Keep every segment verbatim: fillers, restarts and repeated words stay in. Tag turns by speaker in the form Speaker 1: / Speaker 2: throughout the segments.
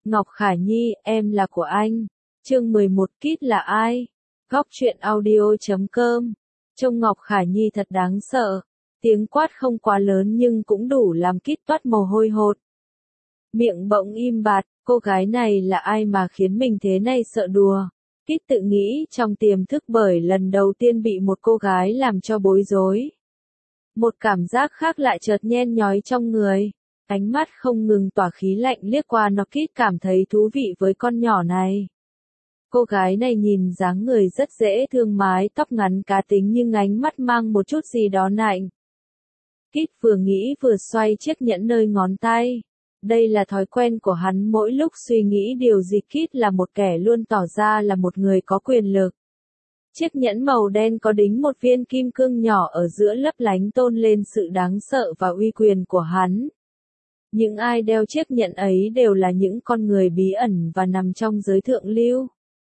Speaker 1: Ngọc Khả Nhi, em là của anh. Chương mười một, Kit là ai? Góc truyện audio chấm com. Trông Ngọc Khả Nhi thật đáng sợ. Tiếng quát không quá lớn nhưng cũng đủ làm Kit toát mồ hôi hột. Miệng bỗng im bặt, cô gái này là ai mà khiến mình thế này sợ đùa. Kit tự nghĩ trong tiềm thức bởi lần đầu tiên bị một cô gái làm cho bối rối. Một cảm giác khác lại chợt nhen nhói trong người. Ánh mắt không ngừng tỏa khí lạnh liếc qua nó. Kit cảm thấy thú vị với con nhỏ này. Cô gái này nhìn dáng người rất dễ thương, mái tóc ngắn cá tính nhưng ánh mắt mang một chút gì đó lạnh. Kit vừa nghĩ vừa xoay chiếc nhẫn nơi ngón tay. Đây là thói quen của hắn mỗi lúc suy nghĩ điều gì. Kit là một kẻ luôn tỏ ra là một người có quyền lực. Chiếc nhẫn màu đen có đính một viên kim cương nhỏ ở giữa lấp lánh tôn lên sự đáng sợ và uy quyền của hắn. Những ai đeo chiếc nhẫn ấy đều là những con người bí ẩn và nằm trong giới thượng lưu.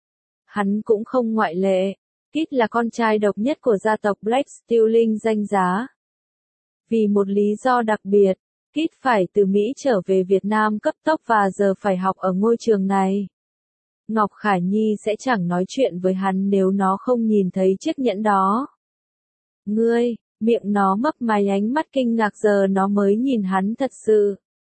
Speaker 1: Hắn cũng không ngoại lệ. Kit là con trai độc nhất của gia tộc Black Steel Link danh giá. Vì một lý do đặc biệt, Kit phải từ Mỹ trở về Việt Nam cấp tốc và giờ phải học ở ngôi trường này. Ngọc Khả Nhi sẽ chẳng nói chuyện với hắn nếu nó không nhìn thấy chiếc nhẫn đó. Ngươi, miệng nó mấp máy, ánh mắt kinh ngạc, giờ nó mới nhìn hắn thật sự.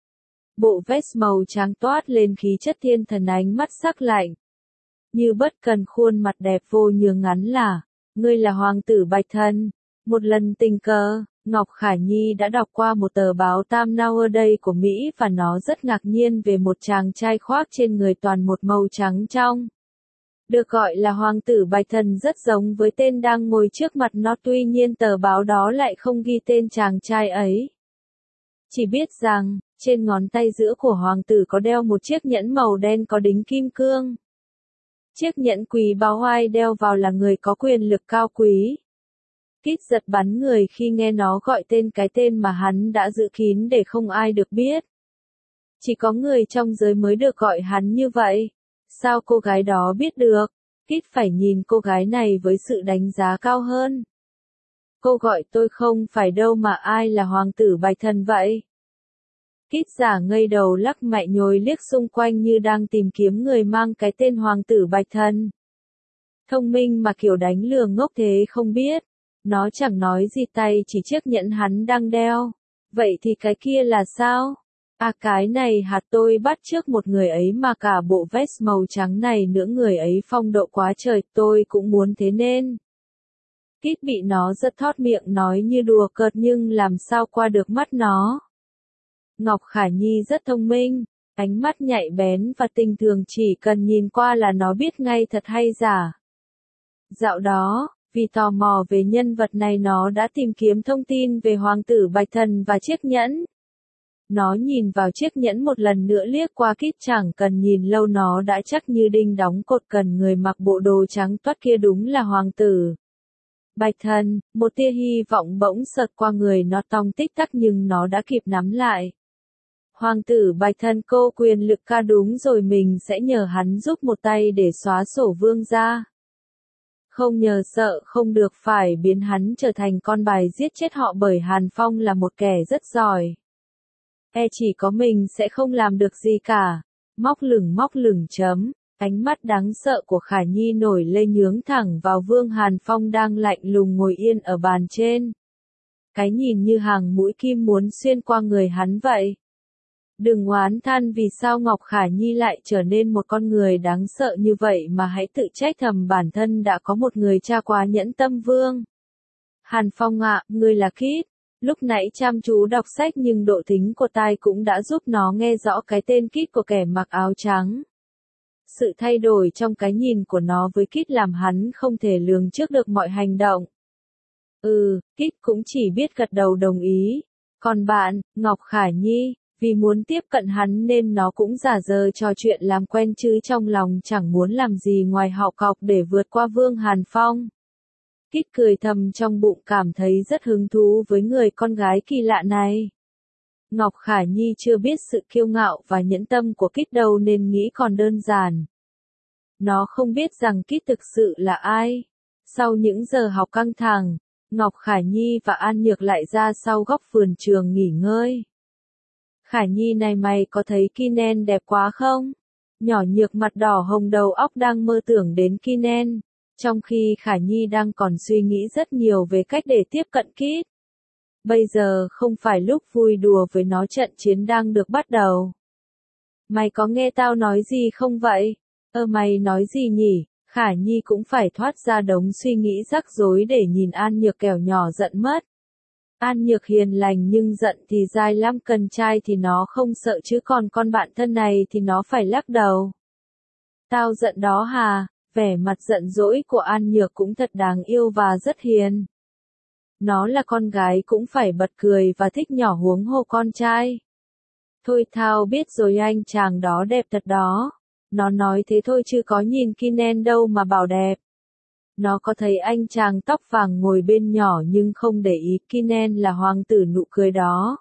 Speaker 1: Bộ vest màu trắng toát lên khí chất thiên thần, ánh mắt sắc lạnh. Như bất cần, khuôn mặt đẹp vô nhường ngắn là, ngươi là hoàng tử Bạch Thần. Một lần tình cờ, Ngọc Khả Nhi đã đọc qua một tờ báo Time Nowadays của Mỹ và nó rất ngạc nhiên về một chàng trai khoác trên người toàn một màu trắng trong. Được gọi là hoàng tử Bạch Thần rất giống với tên đang ngồi trước mặt nó, tuy nhiên tờ báo đó lại không ghi tên chàng trai ấy. Chỉ biết rằng, trên ngón tay giữa của hoàng tử có đeo một chiếc nhẫn màu đen có đính kim cương. Chiếc nhẫn quý báu ai đeo vào là người có quyền lực cao quý. Kit giật bắn người khi nghe nó gọi tên cái tên mà hắn đã giữ kín để không ai được biết. Chỉ có người trong giới mới được gọi hắn như vậy. Sao cô gái đó biết được? Kit phải nhìn cô gái này với sự đánh giá cao hơn. Cô gọi tôi không phải đâu, mà ai là hoàng tử Bạch Thần vậy? Kit giả ngây đầu lắc mạnh nhồi liếc xung quanh như đang tìm kiếm người mang cái tên hoàng tử Bạch Thần. Thông minh mà kiểu đánh lừa ngốc thế không biết. Nó chẳng nói gì, tay chỉ chiếc nhẫn hắn đang đeo. Vậy thì cái kia là sao? À, cái này hạt tôi bắt chước một người ấy mà cả bộ vest màu trắng này nữa, người ấy phong độ quá trời, tôi cũng muốn thế nên. Kit bị nó giật thót miệng nói như đùa cợt nhưng làm sao qua được mắt nó. Ngọc Khả Nhi rất thông minh, ánh mắt nhạy bén và tinh tường, chỉ cần nhìn qua là nó biết ngay thật hay giả. Dạo đó, vì tò mò về nhân vật này, nó đã tìm kiếm thông tin về hoàng tử Bạch Thần và chiếc nhẫn. Nó nhìn vào chiếc nhẫn một lần nữa liếc qua. Kit chẳng cần nhìn lâu nó đã chắc như đinh đóng cột, cần người mặc bộ đồ trắng toát kia đúng là hoàng tử Bạch Thần. Một tia hy vọng bỗng sợt qua người nó, tong tích tắc nhưng nó đã kịp nắm lại. Hoàng tử Bạch Thần, cô quyền lực ca, đúng rồi, mình sẽ nhờ hắn giúp một tay để xóa sổ Vương gia. Không nhờ sợ không được, phải biến hắn trở thành con bài giết chết họ, bởi Hàn Phong là một kẻ rất giỏi. E chỉ có mình sẽ không làm được gì cả. Móc lửng móc lửng chấm. Ánh mắt đáng sợ của Khả Nhi nổi lên, nhướng thẳng vào Vương Hàn Phong đang lạnh lùng ngồi yên ở bàn trên. Cái nhìn như hàng mũi kim muốn xuyên qua người hắn vậy. Đừng oán than vì sao Ngọc Khả Nhi lại trở nên một con người đáng sợ như vậy, mà hãy tự trách thầm bản thân đã có một người cha quá nhẫn tâm. Vương Hàn Phong ạ, à, ngươi là Kit. Lúc nãy chăm chú đọc sách nhưng độ thính của tai cũng đã giúp nó nghe rõ cái tên Kit của kẻ mặc áo trắng. Sự thay đổi trong cái nhìn của nó với Kit làm hắn không thể lường trước được mọi hành động. Ừ, Kit cũng chỉ biết gật đầu đồng ý. Còn bạn, Ngọc Khả Nhi, vì muốn tiếp cận hắn nên nó cũng giả vờ trò chuyện làm quen chứ trong lòng chẳng muốn làm gì ngoài học cọc để vượt qua Vương Hàn Phong. Kit cười thầm trong bụng, cảm thấy rất hứng thú với người con gái kỳ lạ này. Ngọc Khả Nhi chưa biết sự kiêu ngạo và nhẫn tâm của Kit đâu nên nghĩ còn đơn giản. Nó không biết rằng Kit thực sự là ai. Sau những giờ học căng thẳng, Ngọc Khả Nhi và An Nhược lại ra sau góc vườn trường nghỉ ngơi. Khả Nhi này, mày có thấy Kinen đẹp quá không? Nhỏ nhược mặt đỏ hồng đầu óc đang mơ tưởng đến Kinen, trong khi Khả Nhi đang còn suy nghĩ rất nhiều về cách để tiếp cận Kit. Bây giờ không phải lúc vui đùa với nó, trận chiến đang được bắt đầu. Mày có nghe tao nói gì không vậy? Ơ mày nói gì nhỉ? Khả Nhi cũng phải thoát ra đống suy nghĩ rắc rối để nhìn An Nhược kẻo nhỏ giận mất. An Nhược hiền lành nhưng giận thì dai lắm, cần trai thì nó không sợ chứ còn con bạn thân này thì nó phải lắc đầu. Tao giận đó hà, vẻ mặt giận dỗi của An Nhược cũng thật đáng yêu và rất hiền. Nó là con gái cũng phải bật cười và thích nhỏ huống hồ con trai. Thôi tao biết rồi, anh chàng đó đẹp thật đó. Nó nói thế thôi chứ có nhìn Kinen đâu mà bảo đẹp. Nó có thấy anh chàng tóc vàng ngồi bên nhỏ nhưng không để ý Kinen là hoàng tử nụ cười đó.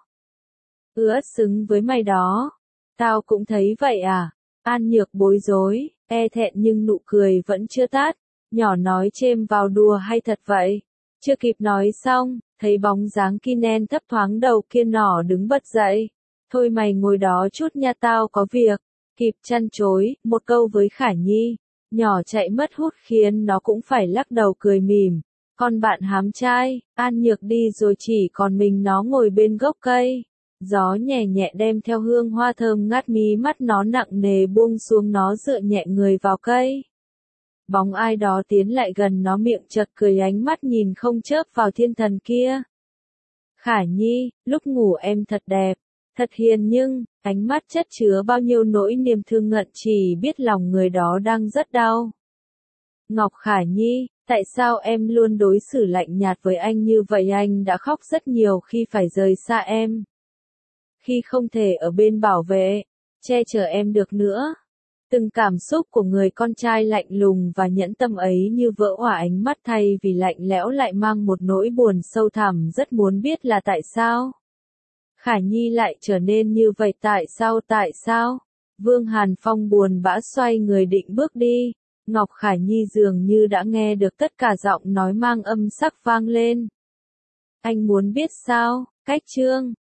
Speaker 1: Ứa xứng với mày đó. Tao cũng thấy vậy à. An Nhược bối rối, e thẹn nhưng nụ cười vẫn chưa tắt. Nhỏ nói chêm vào đùa hay thật vậy? Chưa kịp nói xong, thấy bóng dáng Kinen thấp thoáng đầu kia nọ đứng bật dậy. Thôi mày ngồi đó chút nha, tao có việc. Kịp chăn chối, một câu với Khả Nhi. Nhỏ chạy mất hút khiến nó cũng phải lắc đầu cười mỉm. Con bạn hám trai, An Nhược đi rồi chỉ còn mình nó ngồi bên gốc cây. Gió nhẹ nhẹ đem theo hương hoa thơm ngát, mí mắt nó nặng nề buông xuống, nó dựa nhẹ người vào cây. Bóng ai đó tiến lại gần nó, miệng chợt cười, ánh mắt nhìn không chớp vào thiên thần kia. Khả Nhi, lúc ngủ em thật đẹp, thật hiền nhưng, ánh mắt chất chứa bao nhiêu nỗi niềm thương ngận, chỉ biết lòng người đó đang rất đau. Ngọc Khả Nhi, tại sao em luôn đối xử lạnh nhạt với anh như vậy? Anh đã khóc rất nhiều khi phải rời xa em. Khi không thể ở bên bảo vệ, che chở em được nữa. Từng cảm xúc của người con trai lạnh lùng và nhẫn tâm ấy như vỡ òa, ánh mắt thay vì lạnh lẽo lại mang một nỗi buồn sâu thẳm, rất muốn biết là tại sao. Khả Nhi lại trở nên như vậy, tại sao tại sao? Vương Hàn Phong buồn bã xoay người định bước đi. Ngọc Khả Nhi dường như đã nghe được tất cả, giọng nói mang âm sắc vang lên. Anh muốn biết sao? Cách chương